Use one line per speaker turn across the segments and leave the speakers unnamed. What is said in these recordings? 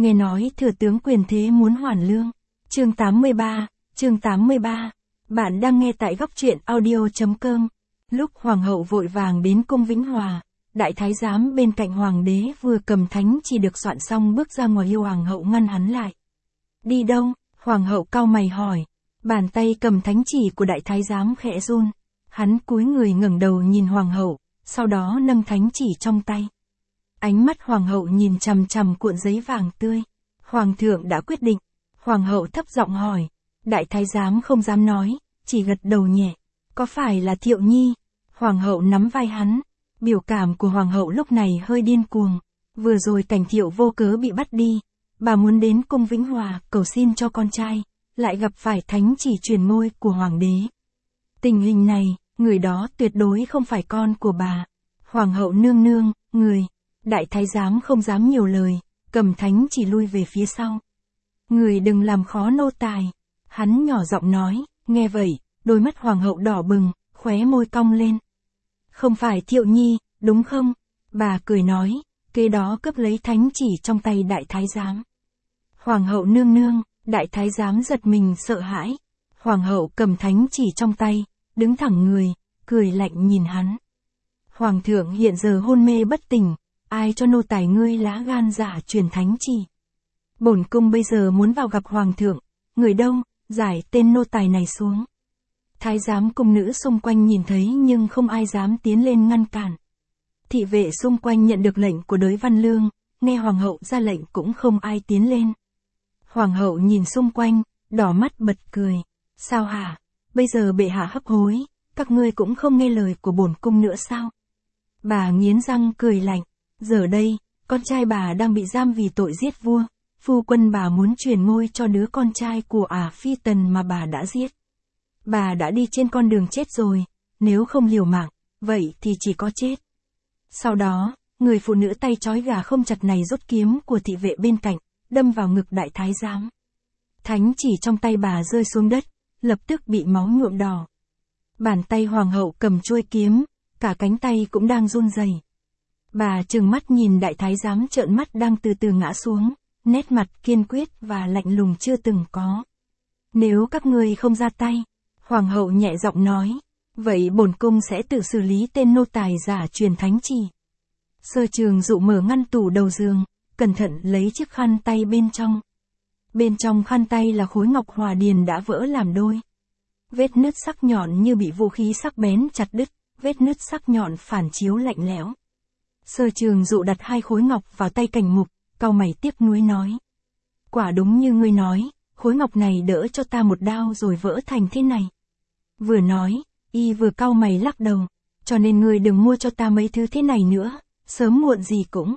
nghe nói thừa tướng quyền thế muốn hoàn lương. Chương 83. Bạn đang nghe tại góc truyện audio.com. Lúc hoàng hậu vội vàng đến cung Vĩnh Hòa, đại thái giám bên cạnh hoàng đế vừa cầm thánh chỉ được soạn xong bước ra ngoài, yêu hoàng hậu ngăn hắn lại. Đi đâu? Hoàng hậu cau mày hỏi. Bàn tay cầm thánh chỉ của đại thái giám khẽ run. Hắn cúi người ngẩng đầu nhìn hoàng hậu, sau đó nâng thánh chỉ trong tay. Ánh mắt hoàng hậu nhìn chằm chằm cuộn giấy vàng tươi. Hoàng thượng đã quyết định. Hoàng hậu thấp giọng hỏi. Đại thái giám không dám nói, chỉ gật đầu nhẹ. Có phải là Thiệu Nhi? Hoàng hậu nắm vai hắn. Biểu cảm của hoàng hậu lúc này hơi điên cuồng. Vừa rồi Cảnh Thiệu vô cớ bị bắt đi. Bà muốn đến cung Vĩnh Hòa cầu xin cho con trai, lại gặp phải thánh chỉ truyền ngôi của hoàng đế. Tình hình này, người đó tuyệt đối không phải con của bà. Hoàng hậu nương nương, người. Đại thái giám không dám nhiều lời, cầm thánh chỉ lui về phía sau. Người đừng làm khó nô tài. Hắn nhỏ giọng nói. Nghe vậy, đôi mắt hoàng hậu đỏ bừng, khóe môi cong lên. Không phải Thiệu Nhi, đúng không? Bà cười nói, kế đó cướp lấy thánh chỉ trong tay đại thái giám. Hoàng hậu nương nương, đại thái giám giật mình sợ hãi. Hoàng hậu cầm thánh chỉ trong tay, đứng thẳng người, cười lạnh nhìn hắn. Hoàng thượng hiện giờ hôn mê bất tỉnh, ai cho nô tài ngươi lá gan giả truyền thánh chỉ? Bổn cung bây giờ muốn vào gặp hoàng thượng, người đâu, giải tên nô tài này xuống. Thái giám cung nữ xung quanh nhìn thấy nhưng không ai dám tiến lên ngăn cản. Thị vệ xung quanh nhận được lệnh của Đới Văn Lương, nghe hoàng hậu ra lệnh cũng không ai tiến lên. Hoàng hậu nhìn xung quanh, đỏ mắt bật cười. Sao hả? Bây giờ bệ hạ hấp hối, các ngươi cũng không nghe lời của bổn cung nữa sao? Bà nghiến răng cười lạnh. Giờ đây, con trai bà đang bị giam vì tội giết vua. Phu quân bà muốn truyền ngôi cho đứa con trai của Phi Tần mà bà đã giết. Bà đã đi trên con đường chết rồi, nếu không liều mạng, vậy thì chỉ có chết. Sau đó, người phụ nữ tay trói gà không chặt này rút kiếm của thị vệ bên cạnh, đâm vào ngực đại thái giám. Thánh chỉ trong tay bà rơi xuống đất, lập tức bị máu nhuộm đỏ. Bàn tay hoàng hậu cầm chuôi kiếm, cả cánh tay cũng đang run rẩy. Bà trừng mắt nhìn đại thái giám trợn mắt đang từ từ ngã xuống, nét mặt kiên quyết và lạnh lùng chưa từng có. Nếu các ngươi không ra tay, hoàng hậu nhẹ giọng nói, vậy bổn cung sẽ tự xử lý tên nô tài giả truyền thánh chỉ. Sơ Trường Dụ mở ngăn tủ đầu giường, cẩn thận lấy chiếc khăn tay bên trong. Bên trong khăn tay là khối ngọc hòa điền đã vỡ làm đôi. Vết nứt sắc nhọn như bị vũ khí sắc bén chặt đứt, vết nứt sắc nhọn phản chiếu lạnh lẽo. Sơ Trường Dụ đặt hai khối ngọc vào tay Cảnh Mục, cau mày tiếc nuối nói. Quả đúng như ngươi nói, khối ngọc này đỡ cho ta một đao rồi vỡ thành thế này. Vừa nói, y vừa cau mày lắc đầu, cho nên ngươi đừng mua cho ta mấy thứ thế này nữa, sớm muộn gì cũng.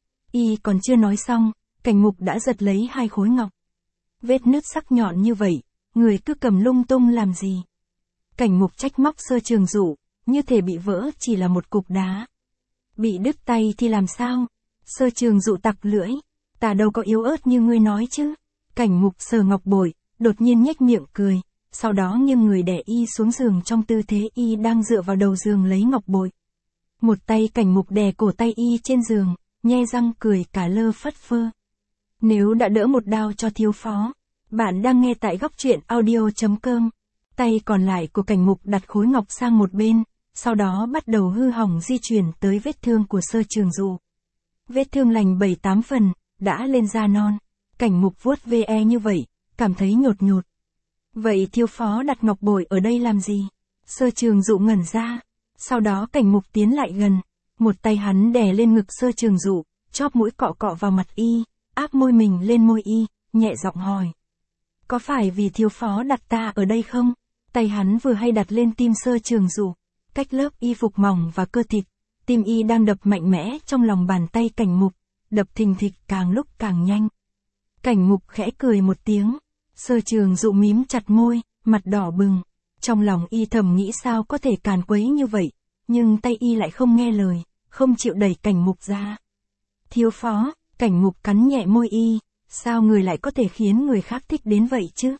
Y còn chưa nói xong, Cảnh Mục đã giật lấy hai khối ngọc. Vết nứt sắc nhọn như vậy, người cứ cầm lung tung làm gì? Cảnh Mục trách móc Sơ Trường Dụ, như thể bị vỡ chỉ là một cục đá. Bị đứt tay thì làm sao? Sơ Trường Dụ tặc lưỡi, ta đâu có yếu ớt như ngươi nói chứ. Cảnh Mục sờ ngọc bội, đột nhiên nhếch miệng cười, sau đó nghiêng người đè y xuống giường trong tư thế y đang dựa vào đầu giường lấy ngọc bội. Một tay Cảnh Mục đè cổ tay y trên giường, nhe răng cười cả lơ phất phơ. Nếu đã đỡ một đao cho thiếu phó, bạn đang nghe tại góc truyện audio.com. Tay còn lại của Cảnh Mục đặt khối ngọc sang một bên, sau đó bắt đầu hư hỏng di chuyển tới vết thương của Sơ Trường Dụ. Vết thương lành 7-8 phần, đã lên da non. Cảnh Mục vuốt ve như vậy, cảm thấy nhột nhột. Vậy thiếu phó đặt ngọc bội ở đây làm gì? Sơ Trường Dụ ngẩn ra. Sau đó Cảnh Mục tiến lại gần, một tay hắn đè lên ngực Sơ Trường Dụ, chóp mũi cọ cọ vào mặt y, áp môi mình lên môi y, nhẹ giọng hỏi. Có phải vì thiếu phó đặt ta ở đây không? Tay hắn vừa hay đặt lên tim Sơ Trường Dụ, cách lớp y phục mỏng và cơ thịt, tim y đang đập mạnh mẽ trong lòng bàn tay Cảnh Mục, đập thình thịch càng lúc càng nhanh. Cảnh Mục khẽ cười một tiếng, Sơ Trường Dụ mím chặt môi, mặt đỏ bừng. Trong lòng y thầm nghĩ sao có thể càn quấy như vậy, nhưng tay y lại không nghe lời, không chịu đẩy Cảnh Mục ra. Thiếu phó, Cảnh Mục cắn nhẹ môi y, sao người lại có thể khiến người khác thích đến vậy chứ?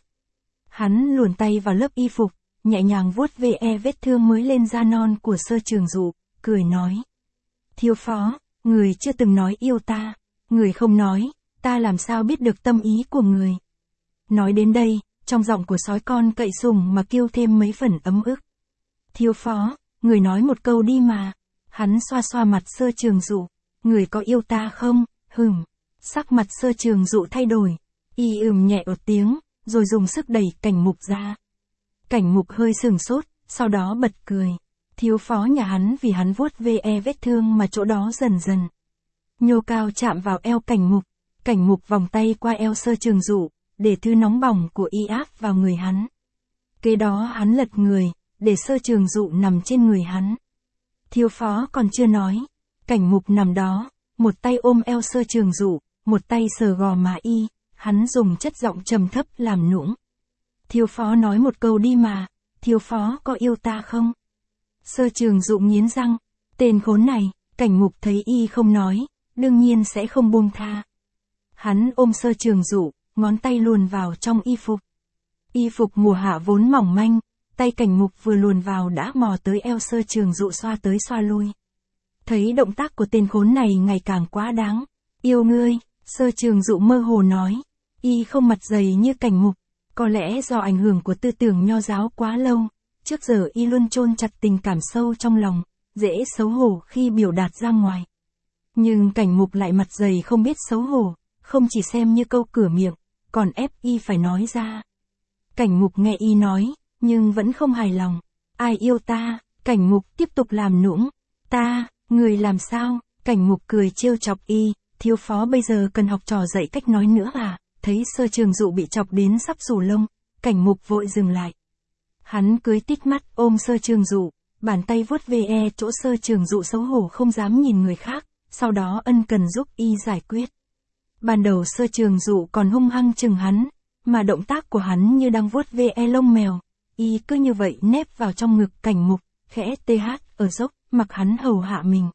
Hắn luồn tay vào lớp y phục, nhẹ nhàng vuốt ve vết thương mới lên da non của Sơ Trường Dụ, cười nói. Thiếu phó, người chưa từng nói yêu ta, người không nói, ta làm sao biết được tâm ý của người. Nói đến đây, trong giọng của sói con cậy sùng mà kêu thêm mấy phần ấm ức. Thiếu phó, người nói một câu đi mà. Hắn xoa xoa mặt Sơ Trường Dụ. Người có yêu ta không? Sắc mặt Sơ Trường Dụ thay đổi. Y nhẹ một tiếng, rồi dùng sức đẩy Cảnh Mục ra. Cảnh Mục hơi sừng sốt, sau đó bật cười. Thiếu phó nhà hắn vì hắn vuốt ve vết thương mà chỗ đó dần dần nhô cao chạm vào eo Cảnh Mục. Cảnh Mục vòng tay qua eo Sơ Trường Dụ, để thứ nóng bỏng của y áp vào người hắn. Kế đó hắn lật người, để Sơ Trường Dụ nằm trên người hắn. Thiếu phó còn chưa nói. Cảnh Mục nằm đó, một tay ôm eo Sơ Trường Dụ, một tay sờ gò má y, hắn dùng chất giọng trầm thấp làm nũng. Thiếu phó nói một câu đi mà, thiếu phó có yêu ta không? Sơ Trường Dụ nghiến răng, tên khốn này. Cảnh Mục thấy y không nói, đương nhiên sẽ không buông tha. Hắn ôm Sơ Trường Dụ, ngón tay luồn vào trong y phục. Y phục mùa hạ vốn mỏng manh, tay Cảnh Mục vừa luồn vào đã mò tới eo Sơ Trường Dụ xoa tới xoa lui. Thấy động tác của tên khốn này ngày càng quá đáng. Yêu ngươi, Sơ Trường Dụ mơ hồ nói. Y không mặt dày như Cảnh Mục, có lẽ do ảnh hưởng của tư tưởng nho giáo quá lâu. Trước giờ y luôn chôn chặt tình cảm sâu trong lòng, dễ xấu hổ khi biểu đạt ra ngoài. Nhưng Cảnh Mục lại mặt dày không biết xấu hổ, không chỉ xem như câu cửa miệng, còn ép y phải nói ra. Cảnh Mục nghe y nói, nhưng vẫn không hài lòng. Ai yêu ta? Cảnh Mục tiếp tục làm nũng. Ta, người làm sao? Cảnh Mục cười trêu chọc y. Thiếu phó bây giờ cần học trò dạy cách nói nữa à? Thấy Sơ Trường Dụ bị chọc đến sắp rủ lông, Cảnh Mục vội dừng lại. Hắn cưới tít mắt ôm Sơ Trường Dụ, bàn tay vuốt ve chỗ Sơ Trường Dụ xấu hổ không dám nhìn người khác, sau đó ân cần giúp y giải quyết. Ban đầu Sơ Trường Dụ còn hung hăng chừng hắn, mà động tác của hắn như đang vuốt ve lông mèo. Y cứ như vậy nép vào trong ngực Cảnh Mục, khẽ ở dốc, mặc hắn hầu hạ mình.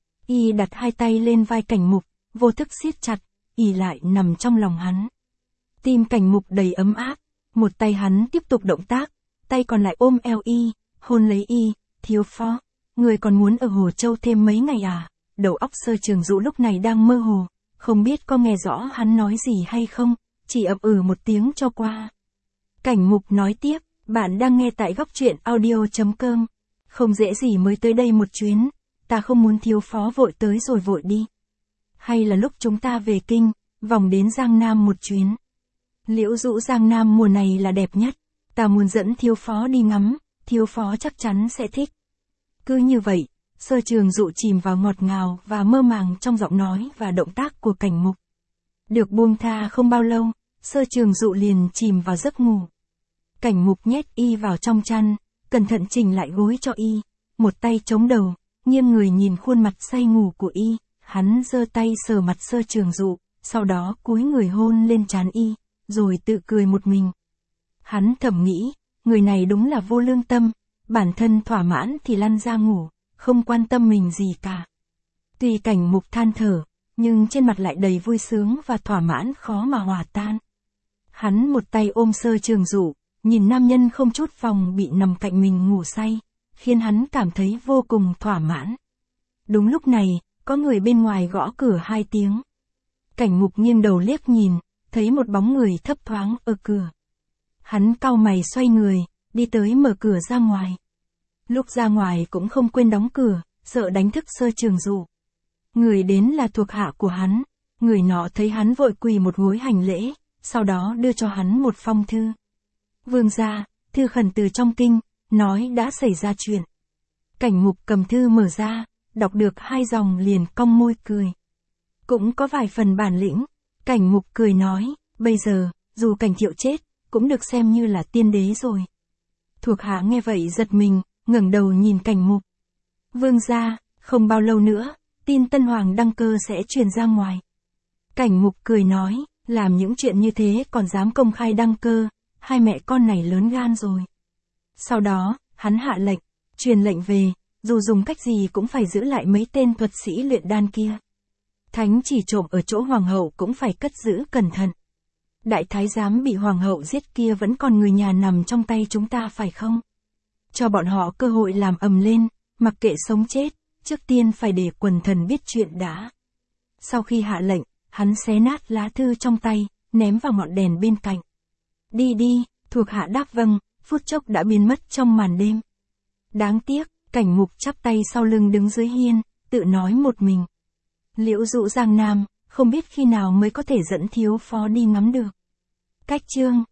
Y đặt hai tay lên vai Cảnh Mục, vô thức siết chặt, ỉ lại nằm trong lòng hắn. Tim Cảnh Mục đầy ấm áp, một tay hắn tiếp tục động tác, tay còn lại ôm eo y, hôn lấy y. Thiếu phó, người còn muốn ở Hồ Châu thêm mấy ngày à? Đầu óc Sơ Trường Dụ lúc này đang mơ hồ, không biết có nghe rõ hắn nói gì hay không, chỉ ậm một tiếng cho qua. Cảnh Mục nói tiếp, bạn đang nghe tại Góc Truyện Audio.com. Không dễ gì mới tới đây một chuyến, ta không muốn thiếu phó vội tới rồi vội đi. Hay là lúc chúng ta về kinh, vòng đến Giang Nam một chuyến. Liễu Dũ Giang Nam mùa này là đẹp nhất, ta muốn dẫn thiếu phó đi ngắm, thiếu phó chắc chắn sẽ thích. Cứ như vậy, Sơ Trường Dụ chìm vào ngọt ngào và mơ màng trong giọng nói và động tác của Cảnh Mục. Được buông tha không bao lâu, Sơ Trường Dụ liền chìm vào giấc ngủ. Cảnh Mục nhét y vào trong chăn, cẩn thận chỉnh lại gối cho y, một tay chống đầu, nghiêng người nhìn khuôn mặt say ngủ của y, hắn giơ tay sờ mặt Sơ Trường Dụ, sau đó cúi người hôn lên trán y, rồi tự cười một mình. Hắn thầm nghĩ, người này đúng là vô lương tâm, bản thân thỏa mãn thì lăn ra ngủ, không quan tâm mình gì cả. Tuy Cảnh Mục than thở, nhưng trên mặt lại đầy vui sướng và thỏa mãn khó mà hòa tan. Hắn một tay ôm Sơ Trường Dụ, nhìn nam nhân không chút phòng bị nằm cạnh mình ngủ say, khiến hắn cảm thấy vô cùng thỏa mãn. Đúng lúc này, có người bên ngoài gõ cửa 2 tiếng. Cảnh Mục nghiêng đầu liếc nhìn, thấy một bóng người thấp thoáng ở cửa. Hắn cau mày xoay người, đi tới mở cửa ra ngoài. Lúc ra ngoài cũng không quên đóng cửa, sợ đánh thức Sơ Trường Dụ. Người đến là thuộc hạ của hắn, người nọ thấy hắn vội quỳ một gối hành lễ, sau đó đưa cho hắn một phong thư. Vương gia, thư khẩn từ trong kinh, nói đã xảy ra chuyện. Cảnh Mục cầm thư mở ra, đọc được 2 dòng liền cong môi cười. Cũng có vài phần bản lĩnh. Cảnh Mục cười nói, bây giờ, dù Cảnh Thiệu chết, cũng được xem như là tiên đế rồi. Thuộc hạ nghe vậy giật mình, ngẩng đầu nhìn Cảnh Mục. Vương gia, không bao lâu nữa, tin Tân Hoàng đăng cơ sẽ truyền ra ngoài. Cảnh Mục cười nói, làm những chuyện như thế còn dám công khai đăng cơ, hai mẹ con này lớn gan rồi. Sau đó, hắn hạ lệnh, truyền lệnh về, dù dùng cách gì cũng phải giữ lại mấy tên thuật sĩ luyện đan kia. Thánh chỉ trộm ở chỗ hoàng hậu cũng phải cất giữ cẩn thận. Đại thái giám bị hoàng hậu giết kia vẫn còn người nhà nằm trong tay chúng ta phải không? Cho bọn họ cơ hội làm ầm lên, mặc kệ sống chết, trước tiên phải để quần thần biết chuyện đã. Sau khi hạ lệnh, hắn xé nát lá thư trong tay, ném vào ngọn đèn bên cạnh. Đi đi, thuộc hạ đáp vâng, phút chốc đã biến mất trong màn đêm. Đáng tiếc, Cảnh Ngục chắp tay sau lưng đứng dưới hiên, tự nói một mình. Liễu dụ Giang Nam, không biết khi nào mới có thể dẫn thiếu phó đi ngắm được. Cách chương